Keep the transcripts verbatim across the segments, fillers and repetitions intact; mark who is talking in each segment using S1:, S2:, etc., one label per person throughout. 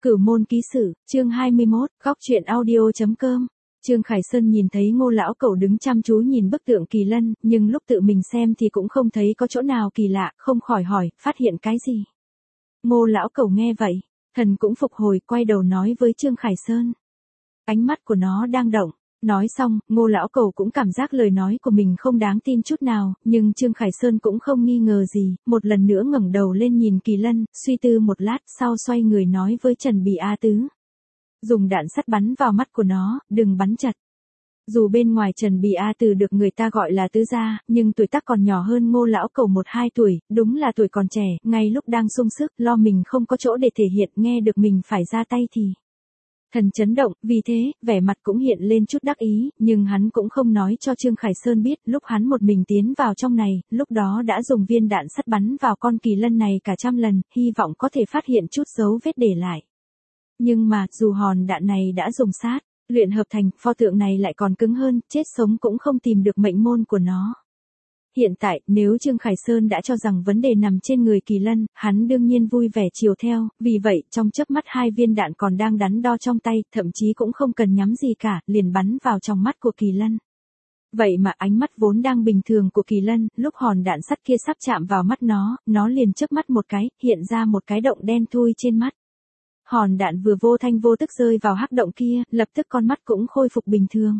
S1: Cửu môn ký sử, chương hai mươi mốt, góc truyện audio.com. Trương Khải Sơn nhìn thấy Ngô lão cẩu đứng chăm chú nhìn bức tượng kỳ lân, nhưng lúc tự mình xem thì cũng không thấy có chỗ nào kỳ lạ, không khỏi hỏi, phát hiện cái gì. Ngô lão cẩu nghe vậy, thần cũng phục hồi, quay đầu nói với Trương Khải Sơn. Ánh mắt của nó đang động. Nói xong, Ngô lão cẩu cũng cảm giác lời nói của mình không đáng tin chút nào, nhưng Trương Khải Sơn cũng không nghi ngờ gì, một lần nữa ngẩng đầu lên nhìn kỳ lân, suy tư một lát, sau xoay người nói với Trần Bì A Tứ. Dùng đạn sắt bắn vào mắt của nó, đừng bắn chật. Dù bên ngoài Trần Bì A Tứ được người ta gọi là tứ gia, nhưng tuổi tác còn nhỏ hơn Ngô lão cẩu một hai tuổi, đúng là tuổi còn trẻ, ngay lúc đang sung sức, lo mình không có chỗ để thể hiện, nghe được mình phải ra tay thì thần chấn động, vì thế, vẻ mặt cũng hiện lên chút đắc ý, nhưng hắn cũng không nói cho Trương Khải Sơn biết, lúc hắn một mình tiến vào trong này, lúc đó đã dùng viên đạn sắt bắn vào con kỳ lân này cả trăm lần, hy vọng có thể phát hiện chút dấu vết để lại. Nhưng mà, dù hòn đạn này đã dùng sát, luyện hợp thành, pho tượng này lại còn cứng hơn, chết sống cũng không tìm được mệnh môn của nó. Hiện tại, nếu Trương Khải Sơn đã cho rằng vấn đề nằm trên người kỳ lân, hắn đương nhiên vui vẻ chiều theo, vì vậy, trong chớp mắt hai viên đạn còn đang đắn đo trong tay, thậm chí cũng không cần nhắm gì cả, liền bắn vào trong mắt của kỳ lân. Vậy mà ánh mắt vốn đang bình thường của kỳ lân, lúc hòn đạn sắt kia sắp chạm vào mắt nó, nó liền chớp mắt một cái, hiện ra một cái động đen thui trên mắt. Hòn đạn vừa vô thanh vô tức rơi vào hắc động kia, lập tức con mắt cũng khôi phục bình thường.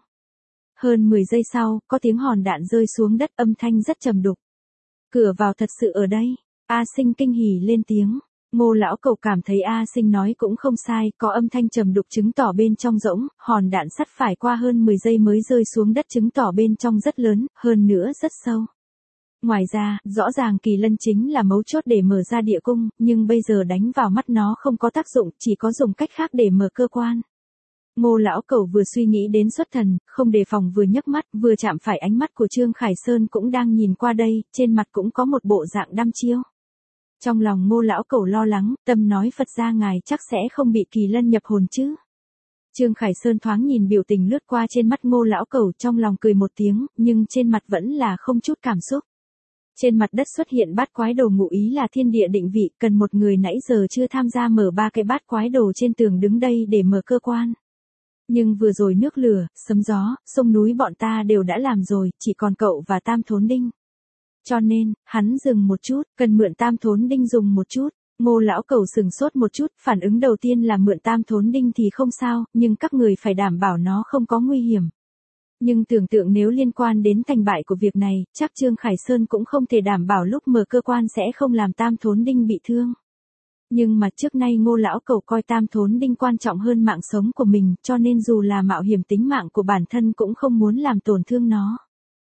S1: Hơn mười giây sau, có tiếng hòn đạn rơi xuống đất, âm thanh rất trầm đục. Cửa vào thật sự ở đây. A Sinh kinh hỉ lên tiếng. Ngô lão cẩu cảm thấy A Sinh nói cũng không sai, có âm thanh trầm đục chứng tỏ bên trong rỗng, hòn đạn sắt phải qua hơn mười giây mới rơi xuống đất, chứng tỏ bên trong rất lớn, hơn nữa rất sâu. Ngoài ra, rõ ràng kỳ lân chính là mấu chốt để mở ra địa cung, nhưng bây giờ đánh vào mắt nó không có tác dụng, chỉ có dùng cách khác để mở cơ quan. Ngô lão cẩu vừa suy nghĩ đến xuất thần, không đề phòng vừa nhấc mắt, vừa chạm phải ánh mắt của Trương Khải Sơn cũng đang nhìn qua đây, trên mặt cũng có một bộ dạng đăm chiêu. Trong lòng Ngô lão cẩu lo lắng, tâm nói Phật gia ngài chắc sẽ không bị kỳ lân nhập hồn chứ. Trương Khải Sơn thoáng nhìn biểu tình lướt qua trên mắt Ngô lão cẩu, trong lòng cười một tiếng, nhưng trên mặt vẫn là không chút cảm xúc. Trên mặt đất xuất hiện bát quái đồ, ngụ ý là thiên địa định vị, cần một người nãy giờ chưa tham gia mở ba cái bát quái đồ trên tường đứng đây để mở cơ quan. Nhưng vừa rồi nước lửa, sấm gió, sông núi bọn ta đều đã làm rồi, chỉ còn cậu và Tam Thốn Đinh. Cho nên, hắn dừng một chút, cần mượn Tam Thốn Đinh dùng một chút. Ngô lão cẩu sừng sốt một chút, phản ứng đầu tiên là mượn Tam Thốn Đinh thì không sao, nhưng các người phải đảm bảo nó không có nguy hiểm. Nhưng tưởng tượng nếu liên quan đến thành bại của việc này, chắc Trương Khải Sơn cũng không thể đảm bảo lúc mở cơ quan sẽ không làm Tam Thốn Đinh bị thương. Nhưng mà trước nay Ngô lão cẩu coi Tam Thốn Đinh quan trọng hơn mạng sống của mình, cho nên dù là mạo hiểm tính mạng của bản thân cũng không muốn làm tổn thương nó.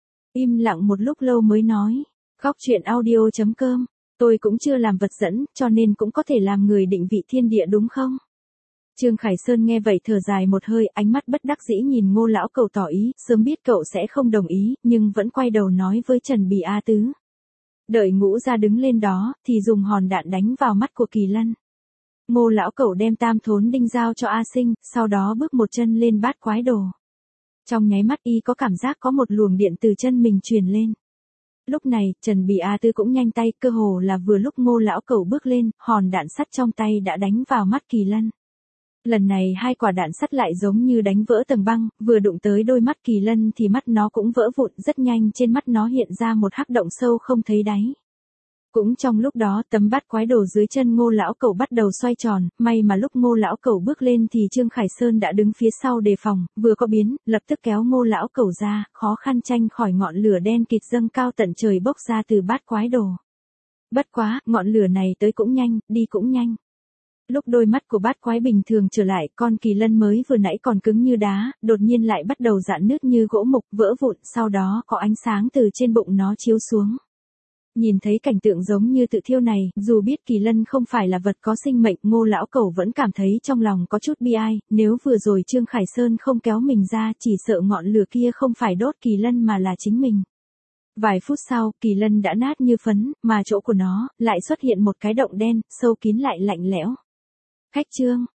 S1: Im lặng một lúc lâu mới nói, góc truyện audio.com, tôi cũng chưa làm vật dẫn, cho nên cũng có thể làm người định vị thiên địa đúng không? Trương Khải Sơn nghe vậy thở dài một hơi, ánh mắt bất đắc dĩ nhìn Ngô lão cẩu tỏ ý, sớm biết cậu sẽ không đồng ý, nhưng vẫn quay đầu nói với Trần Bì A Tứ. Đợi Ngũ ra đứng lên đó, thì dùng hòn đạn đánh vào mắt của kỳ lân. Ngô lão cẩu đem Tam Thốn Đinh giao cho A Sinh, sau đó bước một chân lên bát quái đồ. Trong nháy mắt y có cảm giác có một luồng điện từ chân mình truyền lên. Lúc này, Trần Bì A Tư cũng nhanh tay, cơ hồ là vừa lúc Ngô lão cẩu bước lên, hòn đạn sắt trong tay đã đánh vào mắt kỳ lân. Lần này hai quả đạn sắt lại giống như đánh vỡ tầng băng, vừa đụng tới đôi mắt kỳ lân thì mắt nó cũng vỡ vụn, rất nhanh trên mắt nó hiện ra một hắc động sâu không thấy đáy. Cũng trong lúc đó, tấm bát quái đồ dưới chân Ngô lão cẩu bắt đầu xoay tròn, may mà lúc Ngô lão cẩu bước lên thì Trương Khải Sơn đã đứng phía sau đề phòng, vừa có biến, lập tức kéo Ngô lão cẩu ra, khó khăn tranh khỏi ngọn lửa đen kịt dâng cao tận trời bốc ra từ bát quái đồ. Bất quá, ngọn lửa này tới cũng nhanh, đi cũng nhanh. Lúc đôi mắt của bát quái bình thường trở lại, con kỳ lân mới vừa nãy còn cứng như đá, đột nhiên lại bắt đầu rạn nứt như gỗ mục, vỡ vụn, sau đó có ánh sáng từ trên bụng nó chiếu xuống. Nhìn thấy cảnh tượng giống như tự thiêu này, dù biết kỳ lân không phải là vật có sinh mệnh, Ngô lão cẩu vẫn cảm thấy trong lòng có chút bi ai, nếu vừa rồi Trương Khải Sơn không kéo mình ra, chỉ sợ ngọn lửa kia không phải đốt kỳ lân mà là chính mình. Vài phút sau, kỳ lân đã nát như phấn, mà chỗ của nó lại xuất hiện một cái động đen, sâu kín lại lạnh lẽo. Khách Trương,